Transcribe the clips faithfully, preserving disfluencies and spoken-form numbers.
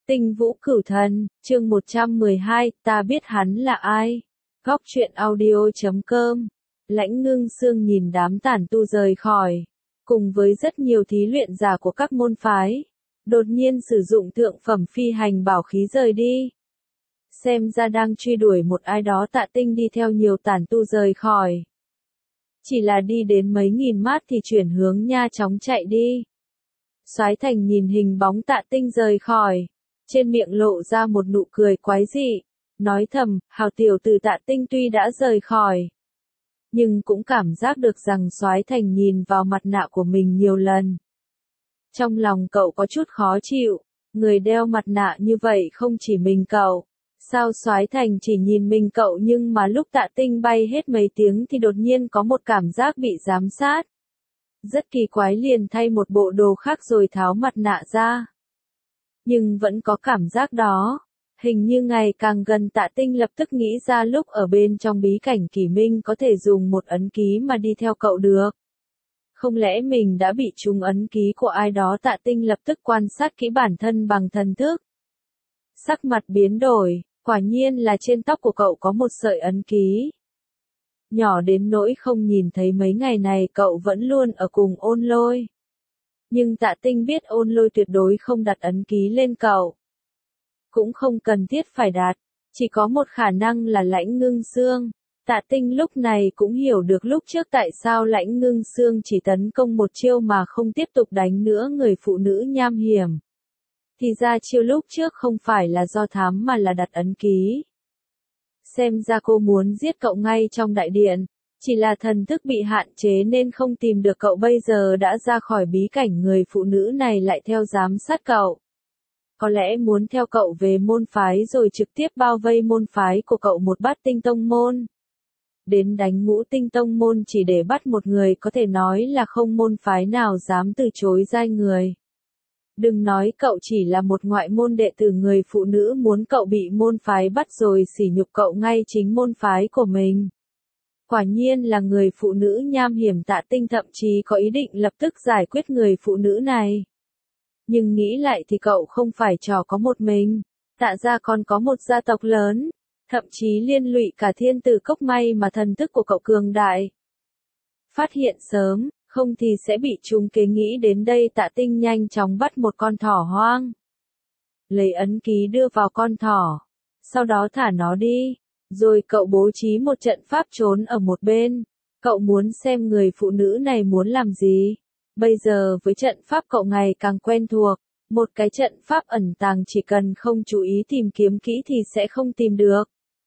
Tinh Vũ Cửu Thần, chương một trăm mười hai, ta biết hắn là ai. Góc truyện audio chấm com. Lãnh Ngưng Sương nhìn đám tản tu rời khỏi, cùng với rất nhiều thí luyện giả của các môn phái, đột nhiên sử dụng thượng phẩm phi hành bảo khí rời đi. Xem ra đang truy đuổi một ai đó. Tạ Tinh đi theo nhiều tản tu rời khỏi. Chỉ là đi đến mấy nghìn mét thì chuyển hướng nha chóng chạy đi. Soái Thành nhìn hình bóng Tạ Tinh rời khỏi, trên miệng lộ ra một nụ cười quái dị, nói thầm, hào tiểu tử Tạ Tinh tuy đã rời khỏi, nhưng cũng cảm giác được rằng Soái Thành nhìn vào mặt nạ của mình nhiều lần. Trong lòng cậu có chút khó chịu, người đeo mặt nạ như vậy không chỉ mình cậu. Sao Soái Thành chỉ nhìn mình cậu nhưng mà lúc Tạ Tinh bay hết mấy tiếng thì đột nhiên có một cảm giác bị giám sát. Rất kỳ quái, liền thay một bộ đồ khác rồi tháo mặt nạ ra. Nhưng vẫn có cảm giác đó. Hình như ngày càng gần Tạ Tinh lập tức nghĩ ra lúc ở bên trong bí cảnh Kỷ Minh có thể dùng một ấn ký mà đi theo cậu được. Không lẽ mình đã bị trúng ấn ký của ai đó? Tạ Tinh lập tức quan sát kỹ bản thân bằng thần thức. Sắc mặt biến đổi, quả nhiên là trên tóc của cậu có một sợi ấn ký. Nhỏ đến nỗi không nhìn thấy mấy ngày này cậu vẫn luôn ở cùng Ôn Lôi. Nhưng Tạ Tinh biết Ôn Lôi tuyệt đối không đặt ấn ký lên cậu. Cũng không cần thiết phải đặt, chỉ có một khả năng là Lãnh Ngưng Sương. Tạ Tinh lúc này cũng hiểu được lúc trước tại sao Lãnh Ngưng Sương chỉ tấn công một chiêu mà không tiếp tục đánh nữa người phụ nữ nham hiểm. Thì ra chiêu lúc trước không phải là do thám mà là đặt ấn ký. Xem ra cô muốn giết cậu ngay trong đại điện, chỉ là thần thức bị hạn chế nên không tìm được cậu. Bây giờ đã ra khỏi bí cảnh, người phụ nữ này lại theo giám sát cậu. Có lẽ muốn theo cậu về môn phái rồi trực tiếp bao vây môn phái của cậu, một Bát Tinh Tông môn. Đến đánh Ngũ Tinh Tông môn chỉ để bắt một người, có thể nói là không môn phái nào dám từ chối giai người. Đừng nói cậu chỉ là một ngoại môn đệ tử, người phụ nữ muốn cậu bị môn phái bắt rồi sỉ nhục cậu ngay chính môn phái của mình. Quả nhiên là người phụ nữ nham hiểm. Tạ Tinh thậm chí có ý định lập tức giải quyết người phụ nữ này. Nhưng nghĩ lại thì cậu không phải trò có một mình, Tạ gia còn có một gia tộc lớn, thậm chí liên lụy cả Thiên Tử Cốc. May mà thần thức của cậu cường đại. Phát hiện sớm, không thì sẽ bị trúng kế. Nghĩ đến đây Tạ Tinh nhanh chóng bắt một con thỏ hoang. Lấy ấn ký đưa vào con thỏ, sau đó thả nó đi. Rồi cậu bố trí một trận pháp trốn ở một bên. Cậu muốn xem người phụ nữ này muốn làm gì. Bây giờ với trận pháp cậu ngày càng quen thuộc. Một cái trận pháp ẩn tàng chỉ cần không chú ý tìm kiếm kỹ thì sẽ không tìm được.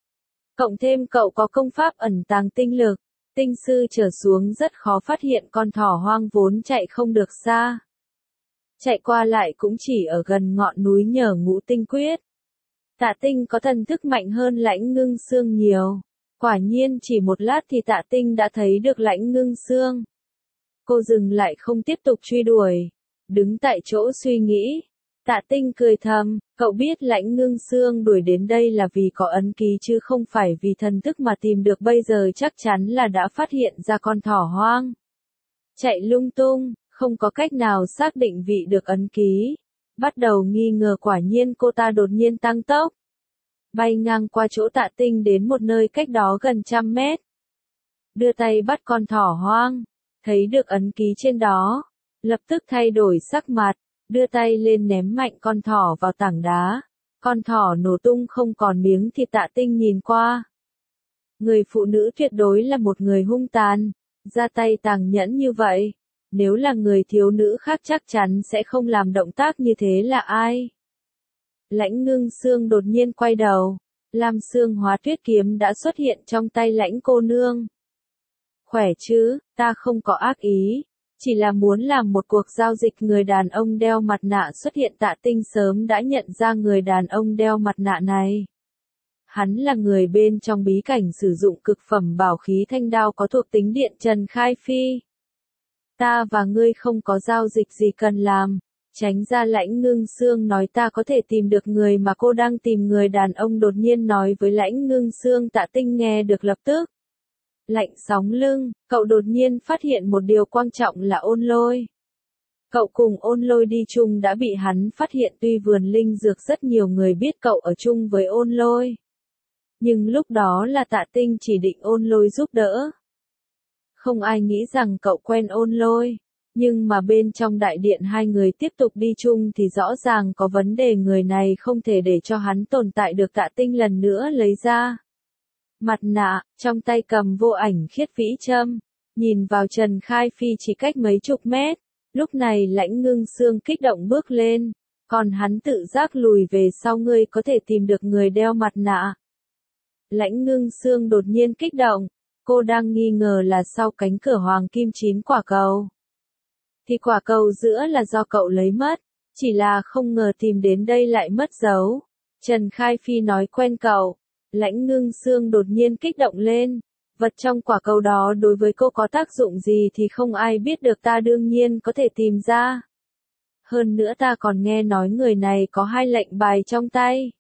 Cộng thêm cậu có công pháp ẩn tàng tinh lực. Tinh sư trở xuống rất khó phát hiện con thỏ hoang vốn chạy không được xa. Chạy qua lại cũng chỉ ở gần ngọn núi nhờ Ngũ Tinh Quyết. Tạ Tinh có thần thức mạnh hơn Lãnh Ngưng Sương nhiều. Quả nhiên chỉ một lát thì Tạ Tinh đã thấy được Lãnh Ngưng Sương. Cô dừng lại không tiếp tục truy đuổi, đứng tại chỗ suy nghĩ. Tạ Tinh cười thầm, cậu biết Lãnh Ngưng Sương đuổi đến đây là vì có ấn ký chứ không phải vì thần thức mà tìm được. Bây giờ chắc chắn là đã phát hiện ra con thỏ hoang. Chạy lung tung, không có cách nào xác định vị được ấn ký. Bắt đầu nghi ngờ, quả nhiên cô ta đột nhiên tăng tốc. Bay ngang qua chỗ Tạ Tinh đến một nơi cách đó gần trăm mét. Đưa tay bắt con thỏ hoang, thấy được ấn ký trên đó. Lập tức thay đổi sắc mặt, đưa tay lên ném mạnh con thỏ vào tảng đá. Con thỏ nổ tung không còn miếng thịt. Tạ Tinh nhìn qua. Người phụ nữ tuyệt đối là một người hung tàn, ra tay tàn nhẫn như vậy. Nếu là người thiếu nữ khác chắc chắn sẽ không làm động tác như thế. Là ai? Lãnh Ngưng Sương đột nhiên quay đầu. Lam Sương Hóa Tuyết kiếm đã xuất hiện trong tay Lãnh cô nương. Khỏe chứ, ta không có ác ý. Chỉ là muốn làm một cuộc giao dịch. Người đàn ông đeo mặt nạ xuất hiện. Tạ Tinh sớm đã nhận ra người đàn ông đeo mặt nạ này. Hắn là người bên trong bí cảnh sử dụng cực phẩm bảo khí thanh đao có thuộc tính điện. Trần Khai Phi. Ta và ngươi không có giao dịch gì cần làm. Tránh ra. Lãnh Ngưng Sương nói, ta có thể tìm được người mà cô đang tìm. Người đàn ông đột nhiên nói với Lãnh Ngưng Sương. Tạ Tinh nghe được lập tức lạnh sóng lưng, cậu đột nhiên phát hiện một điều quan trọng là Ôn Lôi. Cậu cùng Ôn Lôi đi chung đã bị hắn phát hiện, tuy vườn linh dược rất nhiều người biết cậu ở chung với Ôn Lôi. Nhưng lúc đó là Tạ Tinh chỉ định Ôn Lôi giúp đỡ. Không ai nghĩ rằng cậu quen Ôn Lôi. Nhưng mà bên trong đại điện hai người tiếp tục đi chung thì rõ ràng có vấn đề, người này không thể để cho hắn tồn tại được. Tạ Tinh lần nữa lấy ra mặt nạ, trong tay cầm vô ảnh khiết vĩ châm, nhìn vào Trần Khai Phi chỉ cách mấy chục mét. Lúc này Lãnh Ngưng Sương kích động bước lên, còn hắn tự giác lùi về sau. Ngươi có thể tìm được người đeo mặt nạ. Lãnh Ngưng Sương đột nhiên kích động, cô đang nghi ngờ là sau cánh cửa hoàng kim chín quả cầu. Thì quả cầu giữa là do cậu lấy mất, chỉ là không ngờ tìm đến đây lại mất dấu. Trần Khai Phi nói quen cậu. Lãnh Ngưng Sương đột nhiên kích động lên. Vật trong quả cầu đó đối với cô có tác dụng gì thì không ai biết được, ta đương nhiên có thể tìm ra. Hơn nữa ta còn nghe nói người này có hai lệnh bài trong tay.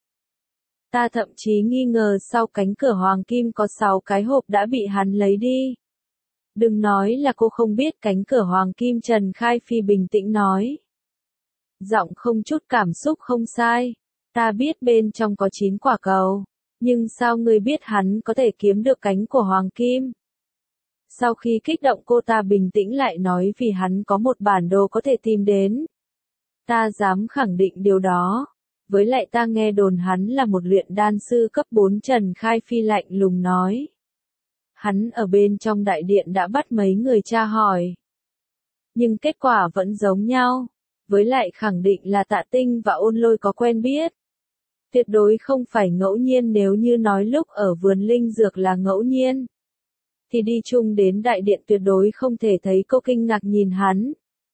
Ta thậm chí nghi ngờ sau cánh cửa hoàng kim có sáu cái hộp đã bị hắn lấy đi. Đừng nói là cô không biết cánh cửa hoàng kim, Trần Khai Phi bình tĩnh nói. Giọng không chút cảm xúc. Không sai. Ta biết bên trong có chín quả cầu. Nhưng sao ngươi biết hắn có thể kiếm được cánh của hoàng kim? Sau khi kích động cô ta bình tĩnh lại nói vì hắn có một bản đồ có thể tìm đến. Ta dám khẳng định điều đó. Với lại ta nghe đồn hắn là một luyện đan sư cấp bốn, Trần Khai Phi lạnh lùng nói. Hắn ở bên trong đại điện đã bắt mấy người tra hỏi. Nhưng kết quả vẫn giống nhau. Với lại khẳng định là Tạ Tinh và Ôn Lôi có quen biết. Tuyệt đối không phải ngẫu nhiên, nếu như nói lúc ở vườn linh dược là ngẫu nhiên. Thì đi chung đến đại điện tuyệt đối không thể thấy. Cô kinh ngạc nhìn hắn.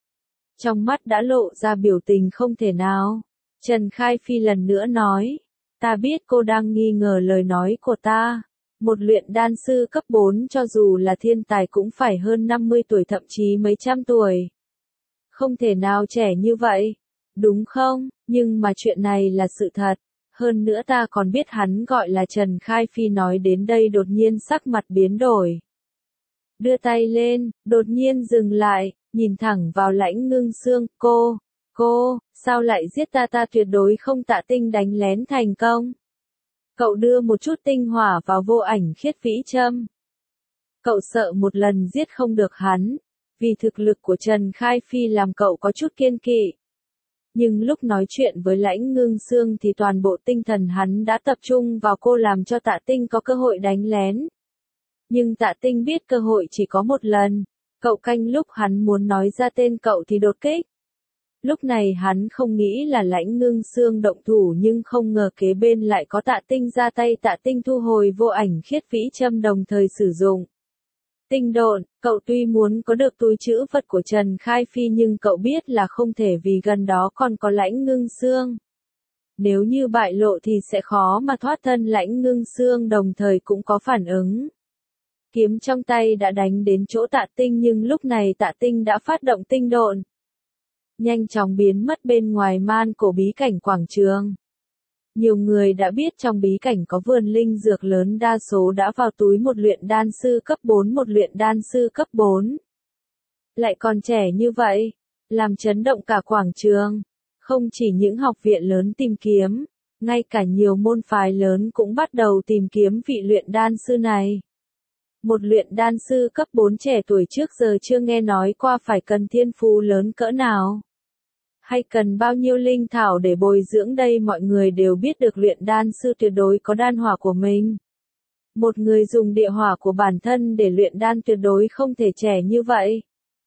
Trong mắt đã lộ ra biểu tình không thể nào. Trần Khai Phi lần nữa nói. Ta biết cô đang nghi ngờ lời nói của ta. Một luyện đan sư cấp bốn cho dù là thiên tài cũng phải hơn năm mươi tuổi, thậm chí mấy trăm tuổi. Không thể nào trẻ như vậy. Đúng không? Nhưng mà chuyện này là sự thật. Hơn nữa ta còn biết hắn gọi là Trần Khai Phi nói đến đây đột nhiên sắc mặt biến đổi. Đưa tay lên, đột nhiên dừng lại, nhìn thẳng vào Lãnh Ngưng Sương. Cô, cô, sao lại giết ta? Ta tuyệt đối không. Tạ Tinh đánh lén thành công. Cậu đưa một chút tinh hỏa vào vô ảnh khiết vĩ châm. Cậu sợ một lần giết không được hắn. Vì thực lực của Trần Khai Phi làm cậu có chút kiêng kỵ. Nhưng lúc nói chuyện với Lãnh Ngưng Sương thì toàn bộ tinh thần hắn đã tập trung vào cô, làm cho Tạ Tinh có cơ hội đánh lén. Nhưng Tạ Tinh biết cơ hội chỉ có một lần. Cậu canh lúc hắn muốn nói ra tên cậu thì đột kích. Lúc này hắn không nghĩ là Lãnh Ngưng Sương động thủ, nhưng không ngờ kế bên lại có Tạ Tinh ra tay. Tạ Tinh thu hồi vô ảnh khiết vĩ châm, đồng thời sử dụng tinh độn. Cậu tuy muốn có được túi trữ vật của Trần Khai Phi nhưng cậu biết là không thể, vì gần đó còn có Lãnh Ngưng Sương. Nếu như bại lộ thì sẽ khó mà thoát thân. Lãnh Ngưng Sương đồng thời cũng có phản ứng. Kiếm trong tay đã đánh đến chỗ Tạ Tinh, nhưng lúc này Tạ Tinh đã phát động tinh độn. Nhanh chóng biến mất bên ngoài man cổ bí cảnh quảng trường. Nhiều người đã biết trong bí cảnh có vườn linh dược lớn, đa số đã vào túi một luyện đan sư cấp bốn. Một luyện đan sư cấp bốn. Lại còn trẻ như vậy. Làm chấn động cả quảng trường. Không chỉ những học viện lớn tìm kiếm. Ngay cả nhiều môn phái lớn cũng bắt đầu tìm kiếm vị luyện đan sư này. Một luyện đan sư cấp bốn trẻ tuổi trước giờ chưa nghe nói qua, phải cần thiên phú lớn cỡ nào? Hay cần bao nhiêu linh thảo để bồi dưỡng đây? Mọi người đều biết được luyện đan sư tuyệt đối có đan hỏa của mình. Một người dùng địa hỏa của bản thân để luyện đan tuyệt đối không thể trẻ như vậy.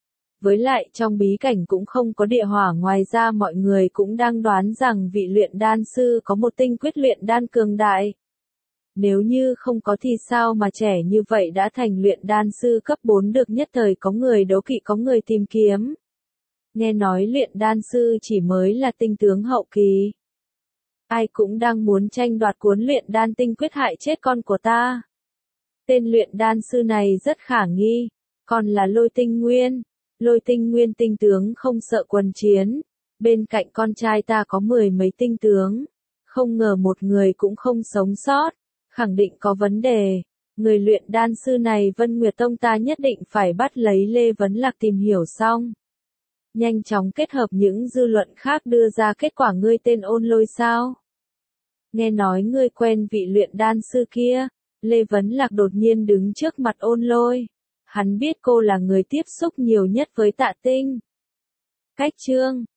Với lại trong bí cảnh cũng không có địa hỏa, ngoài ra mọi người cũng đang đoán rằng vị luyện đan sư có một tinh quyết luyện đan cường đại. Nếu như không có thì sao mà trẻ như vậy đã thành luyện đan sư cấp bốn được? Nhất thời có người đấu kỵ, có người tìm kiếm. Nghe nói luyện đan sư chỉ mới là tinh tướng hậu kỳ. Ai cũng đang muốn tranh đoạt cuốn luyện đan tinh quyết hại chết con của ta. Tên luyện đan sư này rất khả nghi. Còn là Lôi Tinh Nguyên. Lôi Tinh Nguyên tinh tướng không sợ quân chiến. Bên cạnh con trai ta có mười mấy tinh tướng. Không ngờ một người cũng không sống sót. Khẳng định có vấn đề. Người luyện đan sư này Vân Nguyệt Tông ta nhất định phải bắt lấy Lê Vấn Lạc tìm hiểu xong. nhanh chóng kết hợp những dư luận khác đưa ra kết quả ngươi tên Ôn Lôi sao? Nghe nói ngươi quen vị luyện đan sư kia, Lê Vấn Lạc đột nhiên đứng trước mặt Ôn Lôi. Hắn biết cô là người tiếp xúc nhiều nhất với Tạ Tinh. Cách chương